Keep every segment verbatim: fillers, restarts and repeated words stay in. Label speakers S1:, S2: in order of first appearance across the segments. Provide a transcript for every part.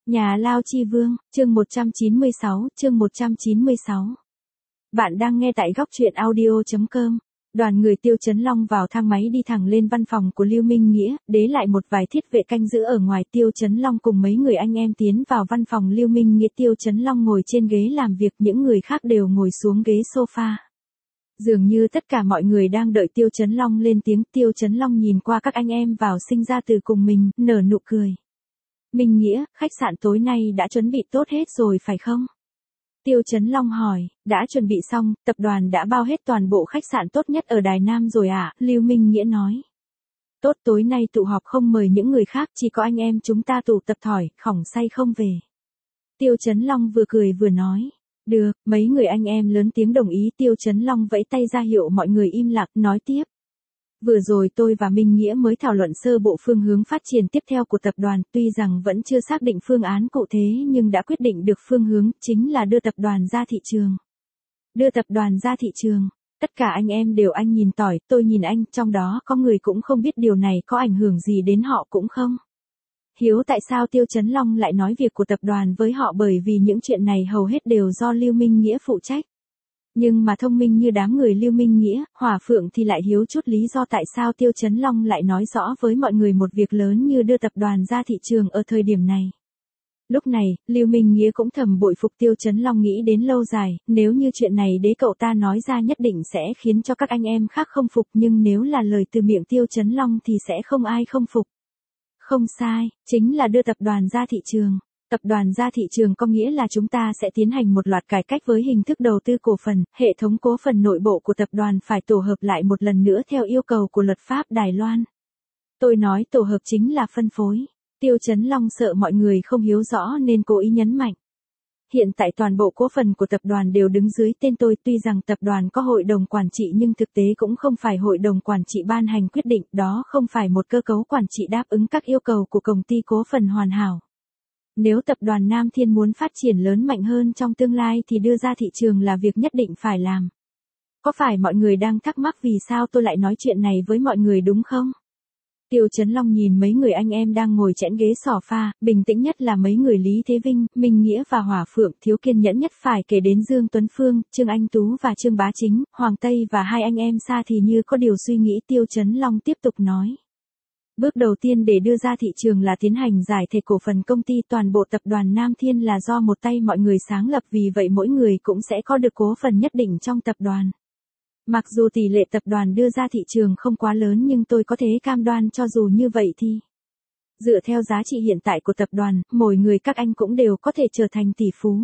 S1: Nhà Lao Chi Vương, chương một trăm chín mươi sáu, chương một trăm chín mươi sáu. Bạn đang nghe tại góc truyện audio chấm com. Đoàn người Tiêu Chấn Long vào thang máy đi thẳng lên văn phòng của Lưu Minh Nghĩa, đế lại một vài thiết vệ canh giữ ở ngoài. Tiêu Chấn Long cùng mấy người anh em tiến vào văn phòng Lưu Minh Nghĩa. Tiêu Chấn Long ngồi trên ghế làm việc, những người khác đều ngồi xuống ghế sofa. Dường như tất cả mọi người đang đợi Tiêu Chấn Long lên tiếng. Tiêu Chấn Long nhìn qua các anh em vào sinh ra từ cùng mình, nở nụ cười. Minh Nghĩa, khách sạn tối nay đã chuẩn bị tốt hết rồi phải không? Tiêu Chấn Long hỏi, đã chuẩn bị xong, tập đoàn đã bao hết toàn bộ khách sạn tốt nhất ở Đài Nam rồi ạ, à? Lưu Minh Nghĩa nói. Tốt, tối nay tụ họp không mời những người khác, chỉ có anh em chúng ta tụ tập thỏi, khỏng say không về. Tiêu Chấn Long vừa cười vừa nói. Được, mấy người anh em lớn tiếng đồng ý. Tiêu Chấn Long vẫy tay ra hiệu mọi người im lặng, nói tiếp. Vừa rồi tôi và Minh Nghĩa mới thảo luận sơ bộ phương hướng phát triển tiếp theo của tập đoàn, tuy rằng vẫn chưa xác định phương án cụ thể nhưng đã quyết định được phương hướng, chính là đưa tập đoàn ra thị trường. Đưa tập đoàn ra thị trường, tất cả anh em đều anh nhìn tỏi, tôi nhìn anh, trong đó có người cũng không biết điều này có ảnh hưởng gì đến họ cũng không. Hiếu tại sao Tiêu Chấn Long lại nói việc của tập đoàn với họ, bởi vì những chuyện này hầu hết đều do Lưu Minh Nghĩa phụ trách. Nhưng mà thông minh như đám người Lưu Minh Nghĩa, Hỏa Phượng thì lại hiếu chút lý do tại sao Tiêu Chấn Long lại nói rõ với mọi người một việc lớn như đưa tập đoàn ra thị trường ở thời điểm này. Lúc này, Lưu Minh Nghĩa cũng thầm bội phục Tiêu Chấn Long, nghĩ đến lâu dài, nếu như chuyện này đế cậu ta nói ra nhất định sẽ khiến cho các anh em khác không phục, nhưng nếu là lời từ miệng Tiêu Chấn Long thì sẽ không ai không phục. Không sai, chính là đưa tập đoàn ra thị trường. Tập đoàn ra thị trường có nghĩa là chúng ta sẽ tiến hành một loạt cải cách với hình thức đầu tư cổ phần, hệ thống cố phần nội bộ của tập đoàn phải tổ hợp lại một lần nữa theo yêu cầu của luật pháp Đài Loan. Tôi nói tổ hợp chính là phân phối. Tiêu Chấn Long sợ mọi người không hiếu rõ nên cố ý nhấn mạnh. Hiện tại toàn bộ cố phần của tập đoàn đều đứng dưới tên tôi, tuy rằng tập đoàn có hội đồng quản trị nhưng thực tế cũng không phải hội đồng quản trị ban hành quyết định, đó không phải một cơ cấu quản trị đáp ứng các yêu cầu của công ty cố phần hoàn hảo. Nếu tập đoàn Nam Thiên muốn phát triển lớn mạnh hơn trong tương lai thì đưa ra thị trường là việc nhất định phải làm. Có phải mọi người đang thắc mắc vì sao tôi lại nói chuyện này với mọi người đúng không? Tiêu Chấn Long nhìn mấy người anh em đang ngồi chẽn ghế sofa, bình tĩnh nhất là mấy người Lý Thế Vinh, Minh Nghĩa và Hỏa Phượng, thiếu kiên nhẫn nhất phải kể đến Dương Tuấn Phương, Trương Anh Tú và Trương Bá Chính, Hoàng Tây và hai anh em xa thì như có điều suy nghĩ. Tiêu Chấn Long tiếp tục nói. Bước đầu tiên để đưa ra thị trường là tiến hành giải thể cổ phần công ty, toàn bộ tập đoàn Nam Thiên là do một tay mọi người sáng lập, vì vậy mỗi người cũng sẽ có được cố phần nhất định trong tập đoàn. Mặc dù tỷ lệ tập đoàn đưa ra thị trường không quá lớn nhưng tôi có thể cam đoan cho dù như vậy thì dựa theo giá trị hiện tại của tập đoàn, mỗi người các anh cũng đều có thể trở thành tỷ phú.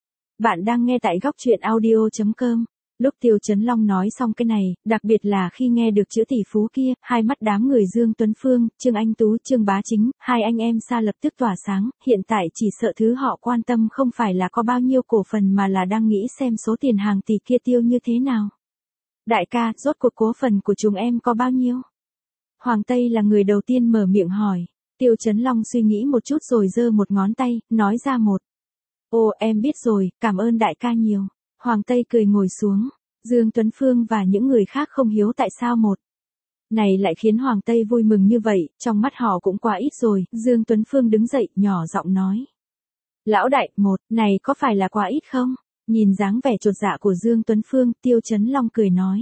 S1: Bạn đang nghe tại góc truyện audio chấm com. Lúc Tiêu Chấn Long nói xong cái này, đặc biệt là khi nghe được chữ tỷ phú kia, hai mắt đám người Dương Tuấn Phương, Trương Anh Tú, Trương Bá Chính, hai anh em xa lập tức tỏa sáng, hiện tại chỉ sợ thứ họ quan tâm không phải là có bao nhiêu cổ phần mà là đang nghĩ xem số tiền hàng tỷ kia tiêu như thế nào. Đại ca, rốt cuộc cố phần của chúng em có bao nhiêu? Hoàng Tây là người đầu tiên mở miệng hỏi. Tiêu Chấn Long suy nghĩ một chút rồi giơ một ngón tay, nói ra một. Ồ, em biết rồi, cảm ơn đại ca nhiều. Hoàng Tây cười ngồi xuống. Dương Tuấn Phương và những người khác không hiếu tại sao một này lại khiến Hoàng Tây vui mừng như vậy, trong mắt họ cũng quá ít rồi. Dương Tuấn Phương đứng dậy, nhỏ giọng nói. Lão đại, một này có phải là quá ít không? Nhìn dáng vẻ chột dạ của Dương Tuấn Phương, Tiêu Chấn Long cười nói.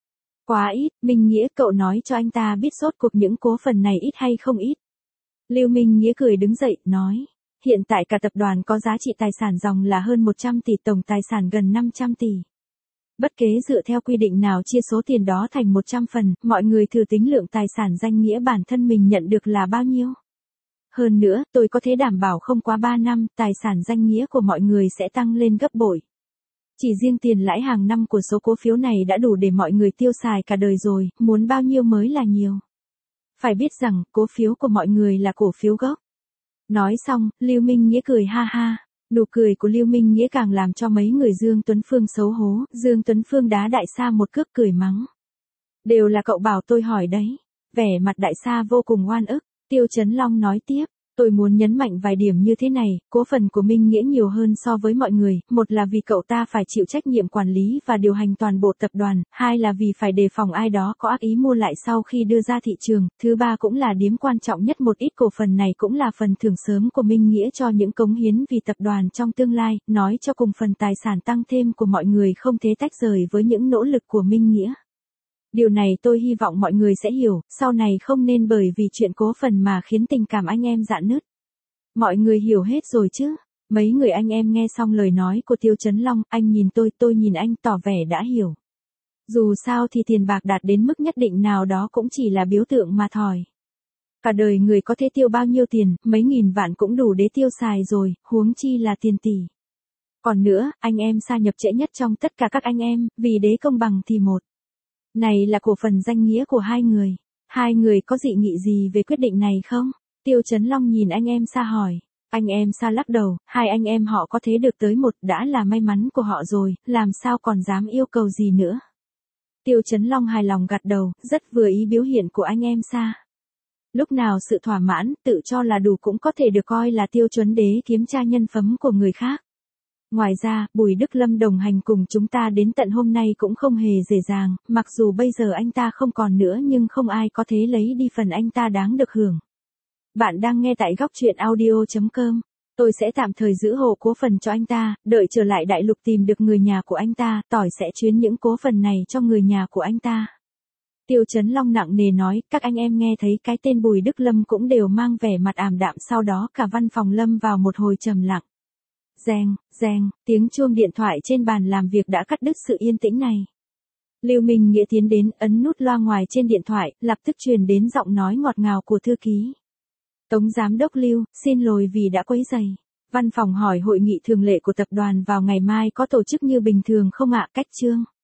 S1: Quá ít, Minh Nghĩa cậu nói cho anh ta biết rốt cuộc những cố phần này ít hay không ít. Lưu Minh Nghĩa cười đứng dậy, nói. Hiện tại cả tập đoàn có giá trị tài sản ròng là hơn một trăm tỷ, tổng tài sản gần năm trăm tỷ. Bất kế dựa theo quy định nào chia số tiền đó thành một trăm phần, mọi người thử tính lượng tài sản danh nghĩa bản thân mình nhận được là bao nhiêu. Hơn nữa, tôi có thể đảm bảo không quá ba năm, tài sản danh nghĩa của mọi người sẽ tăng lên gấp bội. Chỉ riêng tiền lãi hàng năm của số cố phiếu này đã đủ để mọi người tiêu xài cả đời rồi, muốn bao nhiêu mới là nhiều. Phải biết rằng, cố phiếu của mọi người là cổ phiếu gốc. Nói xong, Lưu Minh Nghĩa cười ha ha. Nụ cười của Lưu Minh Nghĩa càng làm cho mấy người Dương Tuấn Phương xấu hố. Dương Tuấn Phương đá Đại Sa một cước cười mắng. Đều là cậu bảo tôi hỏi đấy. Vẻ mặt Đại Sa vô cùng oan ức. Tiêu Chấn Long nói tiếp. Tôi muốn nhấn mạnh vài điểm như thế này, cổ phần của Minh Nghĩa nhiều hơn so với mọi người, một là vì cậu ta phải chịu trách nhiệm quản lý và điều hành toàn bộ tập đoàn, hai là vì phải đề phòng ai đó có ác ý mua lại sau khi đưa ra thị trường, thứ ba cũng là điểm quan trọng nhất, một ít cổ phần này cũng là phần thưởng sớm của Minh Nghĩa cho những cống hiến vì tập đoàn trong tương lai, nói cho cùng phần tài sản tăng thêm của mọi người không thể tách rời với những nỗ lực của Minh Nghĩa. Điều này tôi hy vọng mọi người sẽ hiểu, sau này không nên bởi vì chuyện cổ phần mà khiến tình cảm anh em rạn nứt. Mọi người hiểu hết rồi chứ? Mấy người anh em nghe xong lời nói của Tiêu Chấn Long, anh nhìn tôi, tôi nhìn anh, tỏ vẻ đã hiểu. Dù sao thì tiền bạc đạt đến mức nhất định nào đó cũng chỉ là biểu tượng mà thôi. Cả đời người có thể tiêu bao nhiêu tiền, mấy nghìn vạn cũng đủ để tiêu xài rồi, huống chi là tiền tỷ. Còn nữa, anh em sa nhập trễ nhất trong tất cả các anh em, vì đế công bằng thì một. Này là cổ phần danh nghĩa của hai người. Hai người có dị nghị gì về quyết định này không? Tiêu Chấn Long nhìn anh em Sa hỏi. Anh em Sa lắc đầu, hai anh em họ có thế được tới một đã là may mắn của họ rồi, làm sao còn dám yêu cầu gì nữa. Tiêu Chấn Long hài lòng gật đầu, rất vừa ý biểu hiện của anh em Sa. Lúc nào sự thỏa mãn, tự cho là đủ cũng có thể được coi là tiêu chuẩn đế kiếm tra nhân phẩm của người khác. Ngoài ra, Bùi Đức Lâm đồng hành cùng chúng ta đến tận hôm nay cũng không hề dễ dàng, mặc dù bây giờ anh ta không còn nữa nhưng không ai có thể lấy đi phần anh ta đáng được hưởng. Bạn đang nghe tại góc truyện audio chấm com. Tôi sẽ tạm thời giữ hộ cố phần cho anh ta, đợi trở lại đại lục tìm được người nhà của anh ta, tỏi sẽ chuyến những cố phần này cho người nhà của anh ta. Tiêu Chấn Long nặng nề nói, các anh em nghe thấy cái tên Bùi Đức Lâm cũng đều mang vẻ mặt ảm đạm, sau đó cả văn phòng lâm vào một hồi trầm lặng. Reng, reng, tiếng chuông điện thoại trên bàn làm việc đã cắt đứt sự yên tĩnh này. Lưu Minh Nghĩa tiến đến, ấn nút loa ngoài trên điện thoại, lập tức truyền đến giọng nói ngọt ngào của thư ký. Tống Giám đốc Lưu, xin lỗi vì đã quấy rầy. Văn phòng hỏi hội nghị thường lệ của tập đoàn vào ngày mai có tổ chức như bình thường không ạ? Cách chương.